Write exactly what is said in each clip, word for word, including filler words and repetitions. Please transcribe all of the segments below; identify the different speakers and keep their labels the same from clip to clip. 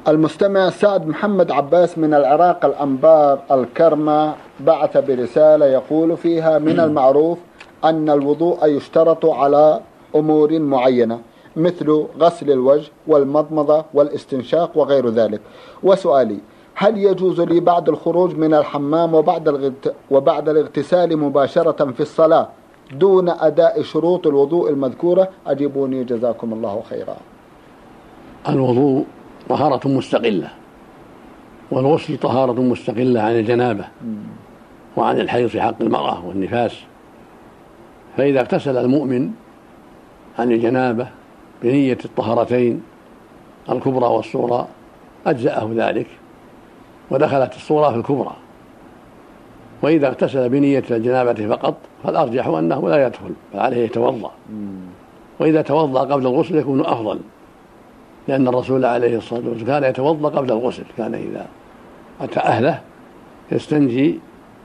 Speaker 1: المستمع سعد محمد عباس من العراق الأنبار الكرمة بعث برسالة يقول فيها: من المعروف أن الوضوء يشترط على أمور معينة مثل غسل الوجه والمضمضة والاستنشاق وغير ذلك، وسؤالي: هل يجوز لي بعد الخروج من الحمام وبعد وبعد الاغتسال مباشرة في الصلاة دون أداء شروط الوضوء المذكورة؟ أجيبوني جزاكم الله خيرا.
Speaker 2: الوضوء طهارة مستقلة، والغسل طهارة مستقلة عن الجنابة وعن الحيض في حق المرأة والنفاس. فإذا اغتسل المؤمن عن الجنابة بنية الطهارتين الكبرى والصغرى أجزأه ذلك ودخلت الصغرى في الكبرى. وإذا اغتسل بنية الجنابة فقط فالأرجح أنه لا يدخل، فعليه يتوضأ، وإذا توضأ قبل الغسل يكون أفضل، لأن الرسول عليه الصلاة والسلام كان يتوضأ قبل الغسل، كان إذا أتى أهله يستنجي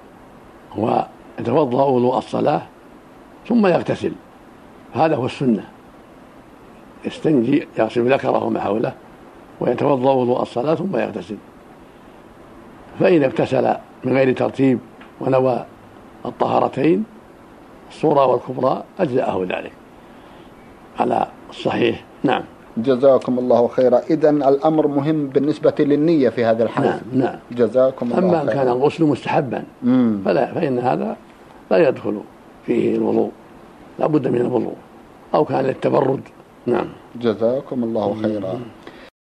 Speaker 2: ويتوضأ وضوء الصلاة ثم يغتسل، هذا هو السنة، يستنجي يغسل ذكره وما حوله ويتوضأ وضوء الصلاة ثم يغتسل. فإن اغتسل من غير ترتيب ونوى الطهارتين الصغرى والكبرى أجزأه ذلك على الصحيح. نعم.
Speaker 1: جزاكم الله خيرا. إذن الأمر مهم بالنسبة للنية في هذا الحال.
Speaker 2: نعم نعم.
Speaker 1: جزاكم الله خيرا.
Speaker 2: أما أن كان الغسل مستحبا فلا، فإن هذا لا يدخل فيه الوضوء، لا بد من الوضوء، أو كان للتبرد. نعم.
Speaker 1: جزاكم الله خيرا.